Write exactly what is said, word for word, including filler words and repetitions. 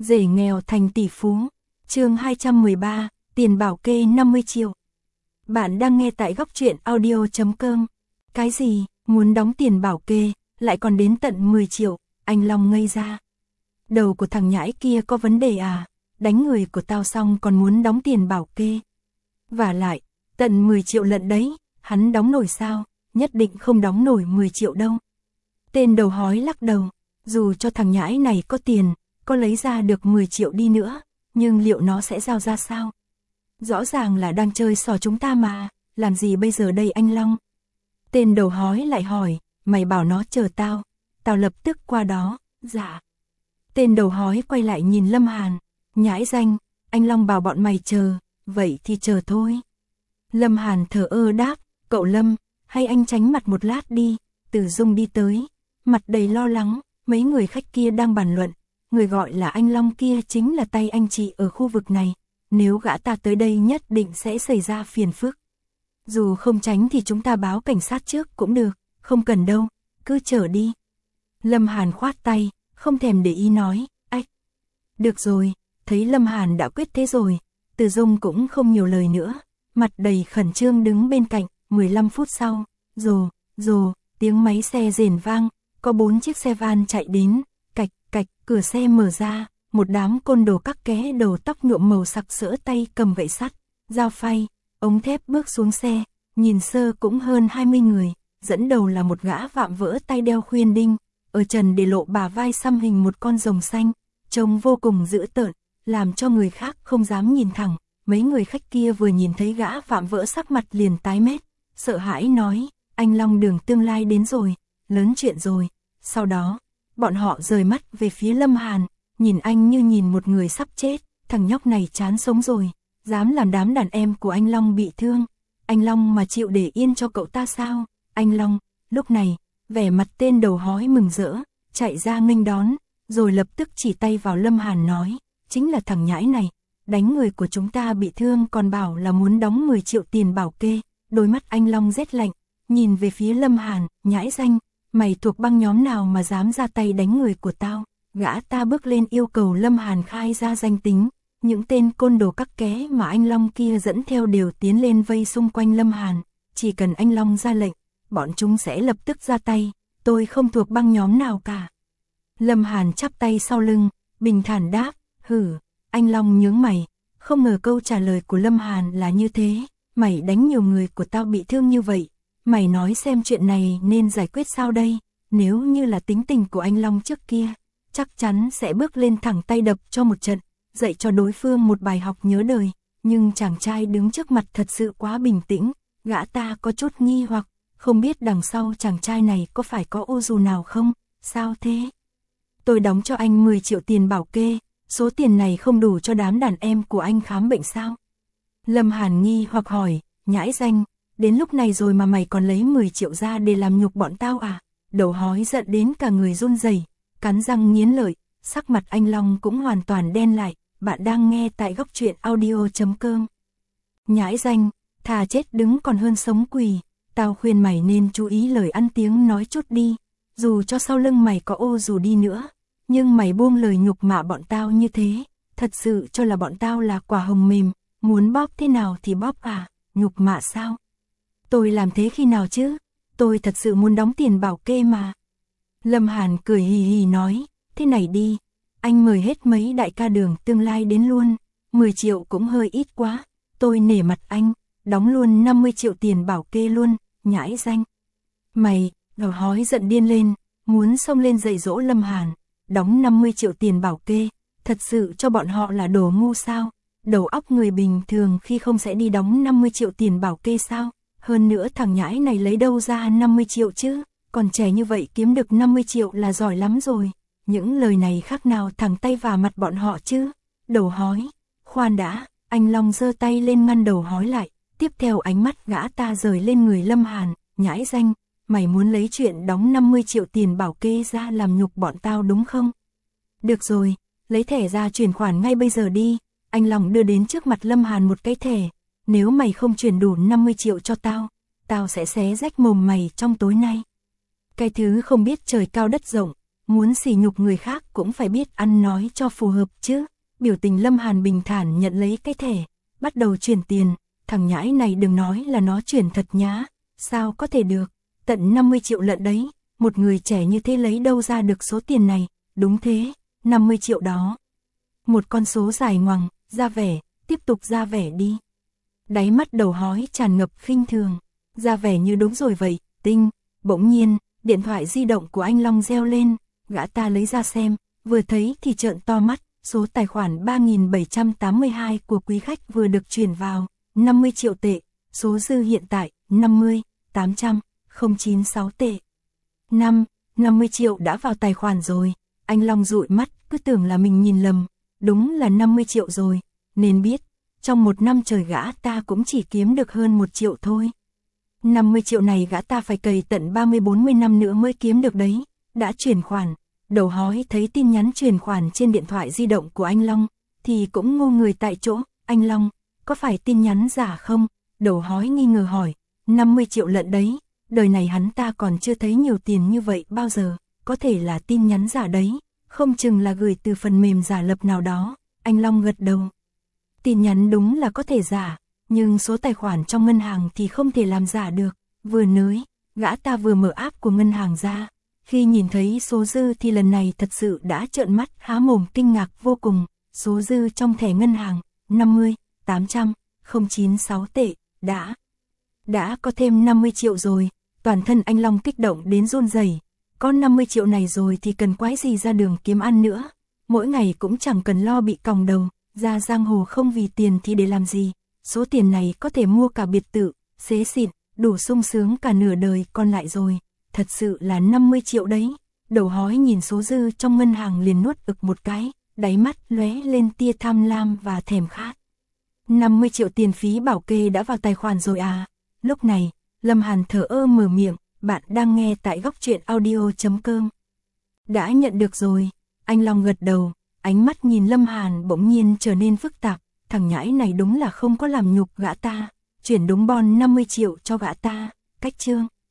Rể nghèo thành tỷ phú. Chương hai trăm mười ba, tiền bảo kê năm mươi triệu. Bạn đang nghe tại góc truyện audio chấm com. Cái gì, muốn đóng tiền bảo kê, lại còn đến tận mười triệu, anh Long ngây ra. Đầu của thằng nhãi kia có vấn đề à, đánh người của tao xong còn muốn đóng tiền bảo kê. Vả lại, tận mười triệu lận đấy, hắn đóng nổi sao, nhất định không đóng nổi mười triệu đâu. Tên đầu hói lắc đầu, dù cho thằng nhãi này có tiền, có lấy ra được mười triệu đi nữa, nhưng liệu nó sẽ giao ra sao? Rõ ràng là đang chơi xỏ chúng ta mà, làm gì bây giờ đây anh Long? Tên đầu hói lại hỏi, mày bảo nó chờ tao, tao lập tức qua đó. Dạ. Tên đầu hói quay lại nhìn Lâm Hàn, nhãi danh, anh Long bảo bọn mày chờ, vậy thì chờ thôi. Lâm Hàn thờ ơ đáp, cậu Lâm, hay anh tránh mặt một lát đi. Từ Dung đi tới, mặt đầy lo lắng, mấy người khách kia đang bàn luận, người gọi là anh Long kia chính là tay anh chị ở khu vực này, nếu gã ta tới đây nhất định sẽ xảy ra phiền phức. Dù không tránh thì chúng ta báo cảnh sát trước cũng được, không cần đâu, cứ chờ đi. Lâm Hàn khoát tay, không thèm để ý nói, ách. Được rồi, thấy Lâm Hàn đã quyết thế rồi, Từ Dung cũng không nhiều lời nữa, mặt đầy khẩn trương đứng bên cạnh. Mười lăm phút sau, rồ, rồ, tiếng máy xe rền vang, có bốn chiếc xe van chạy đến, cạch, cạch, cửa xe mở ra, một đám côn đồ các ké đầu tóc nhuộm màu sặc sỡ tay cầm gậy sắt, dao phay, ống thép bước xuống xe, nhìn sơ cũng hơn hai mươi người, dẫn đầu là một gã vạm vỡ tay đeo khuyên đinh, ở trần để lộ bả vai xăm hình một con rồng xanh, trông vô cùng dữ tợn, làm cho người khác không dám nhìn thẳng. Mấy người khách kia vừa nhìn thấy gã vạm vỡ sắc mặt liền tái mét, sợ hãi nói, anh Long Đường tương lai đến rồi, lớn chuyện rồi. Sau đó, bọn họ rời mắt về phía Lâm Hàn, nhìn anh như nhìn một người sắp chết, thằng nhóc này chán sống rồi, dám làm đám đàn em của anh Long bị thương. Anh Long mà chịu để yên cho cậu ta sao? Anh Long, lúc này, vẻ mặt tên đầu hói mừng rỡ, chạy ra nghênh đón, rồi lập tức chỉ tay vào Lâm Hàn nói, chính là thằng nhãi này, đánh người của chúng ta bị thương còn bảo là muốn đóng mười triệu tiền bảo kê. Đôi mắt anh Long rét lạnh, nhìn về phía Lâm Hàn, nhãi danh, mày thuộc băng nhóm nào mà dám ra tay đánh người của tao? Gã ta bước lên yêu cầu Lâm Hàn khai ra danh tính, những tên côn đồ các ké mà anh Long kia dẫn theo đều tiến lên vây xung quanh Lâm Hàn, chỉ cần anh Long ra lệnh, bọn chúng sẽ lập tức ra tay, tôi không thuộc băng nhóm nào cả. Lâm Hàn chắp tay sau lưng, bình thản đáp, hử, anh Long nhướng mày, không ngờ câu trả lời của Lâm Hàn là như thế. Mày đánh nhiều người của tao bị thương như vậy, mày nói xem chuyện này nên giải quyết sao đây? Nếu như là tính tình của anh Long trước kia, chắc chắn sẽ bước lên thẳng tay đập cho một trận, dạy cho đối phương một bài học nhớ đời. Nhưng chàng trai đứng trước mặt thật sự quá bình tĩnh, gã ta có chút nghi hoặc, không biết đằng sau chàng trai này có phải có ô dù nào không? Sao thế? Tôi đóng cho anh mười triệu tiền bảo kê, số tiền này không đủ cho đám đàn em của anh khám bệnh sao? Lâm Hàn nghi hoặc hỏi, nhãi danh, đến lúc này rồi mà mày còn lấy mười triệu ra để làm nhục bọn tao à? Đầu hói giận đến cả người run rẩy, cắn răng nghiến lợi, sắc mặt anh Long cũng hoàn toàn đen lại. Bạn đang nghe tại góc truyện audio chấm com. Nhãi danh, thà chết đứng còn hơn sống quỳ, tao khuyên mày nên chú ý lời ăn tiếng nói chút đi, dù cho sau lưng mày có ô dù đi nữa, nhưng mày buông lời nhục mạ bọn tao như thế, thật sự cho là bọn tao là quả hồng mềm. Muốn bóp thế nào thì bóp à, nhục mạ sao? Tôi làm thế khi nào chứ? Tôi thật sự muốn đóng tiền bảo kê mà. Lâm Hàn cười hì hì nói, thế này đi, anh mời hết mấy đại ca Đường tương lai đến luôn, mười triệu cũng hơi ít quá, tôi nể mặt anh, đóng luôn năm mươi triệu tiền bảo kê luôn, nhãi danh. Mày, đầu hói giận điên lên, muốn xông lên dạy dỗ Lâm Hàn, đóng năm mươi triệu tiền bảo kê, thật sự cho bọn họ là đồ ngu sao? Đầu óc người bình thường khi không sẽ đi đóng năm mươi triệu tiền bảo kê sao? Hơn nữa thằng nhãi này lấy đâu ra năm mươi triệu chứ? Còn trẻ như vậy kiếm được năm mươi triệu là giỏi lắm rồi. Những lời này khác nào thẳng tay vào mặt bọn họ chứ? Đầu hói, khoan đã, anh Long giơ tay lên ngăn đầu hói lại. Tiếp theo ánh mắt gã ta rời lên người Lâm Hàn, nhãi danh, mày muốn lấy chuyện đóng năm mươi triệu tiền bảo kê ra làm nhục bọn tao đúng không? Được rồi, lấy thẻ ra chuyển khoản ngay bây giờ đi. Anh Long đưa đến trước mặt Lâm Hàn một cái thẻ, nếu mày không chuyển đủ năm mươi triệu cho tao, tao sẽ xé rách mồm mày trong tối nay. Cái thứ không biết trời cao đất rộng, muốn sỉ nhục người khác cũng phải biết ăn nói cho phù hợp chứ. Biểu tình Lâm Hàn bình thản nhận lấy cái thẻ, bắt đầu chuyển tiền, thằng nhãi này đừng nói là nó chuyển thật nhá, sao có thể được, tận năm mươi triệu lận đấy, một người trẻ như thế lấy đâu ra được số tiền này, đúng thế, năm mươi triệu đó. Một con số dài ngoằng, ra vẻ, tiếp tục ra vẻ đi. Đáy mắt đầu hói tràn ngập khinh thường, ra vẻ như đúng rồi vậy, tinh, bỗng nhiên, điện thoại di động của anh Long reo lên, gã ta lấy ra xem, vừa thấy thì trợn to mắt, số tài khoản ba nghìn bảy trăm tám mươi hai của quý khách vừa được chuyển vào, năm mươi triệu tệ, số dư hiện tại, năm mươi, tám trăm, không chín sáu tệ. năm, năm mươi triệu đã vào tài khoản rồi, anh Long dụi mắt, cứ tưởng là mình nhìn lầm, đúng là năm mươi triệu rồi, nên biết, trong một năm trời gã ta cũng chỉ kiếm được hơn một triệu thôi. năm mươi triệu này gã ta phải cày tận ba mươi bốn mươi năm nữa mới kiếm được đấy, đã chuyển khoản. Đầu hói thấy tin nhắn chuyển khoản trên điện thoại di động của anh Long, thì cũng ngô người tại chỗ, anh Long, có phải tin nhắn giả không? Đầu hói nghi ngờ hỏi, năm mươi triệu lận đấy, đời này hắn ta còn chưa thấy nhiều tiền như vậy bao giờ, có thể là tin nhắn giả đấy, không chừng là gửi từ phần mềm giả lập nào đó, anh Long gật đầu. Tin nhắn đúng là có thể giả, nhưng số tài khoản trong ngân hàng thì không thể làm giả được, vừa nói, gã ta vừa mở app của ngân hàng ra. Khi nhìn thấy số dư thì lần này thật sự đã trợn mắt há mồm kinh ngạc vô cùng, số dư trong thẻ ngân hàng, năm mươi, tám trăm, không chín sáu tệ, đã, đã có thêm năm mươi triệu rồi, toàn thân anh Long kích động đến run rẩy. Có năm mươi triệu này rồi thì cần quái gì ra đường kiếm ăn nữa, mỗi ngày cũng chẳng cần lo bị còng đầu, ra giang hồ không vì tiền thì để làm gì, số tiền này có thể mua cả biệt thự, xế xịn, đủ sung sướng cả nửa đời còn lại rồi. Thật sự là năm mươi triệu đấy, đầu hói nhìn số dư trong ngân hàng liền nuốt ực một cái, đáy mắt lóe lên tia tham lam và thèm khát. năm mươi triệu tiền phí bảo kê đã vào tài khoản rồi à? Lúc này, Lâm Hàn thở ơ mở miệng, bạn đang nghe tại góc truyện audio chấm com. Đã nhận được rồi, anh Long gật đầu, ánh mắt nhìn Lâm Hàn bỗng nhiên trở nên phức tạp, thằng nhãi này đúng là không có làm nhục gã ta, chuyển đúng bon năm mươi triệu cho gã ta, cách chương.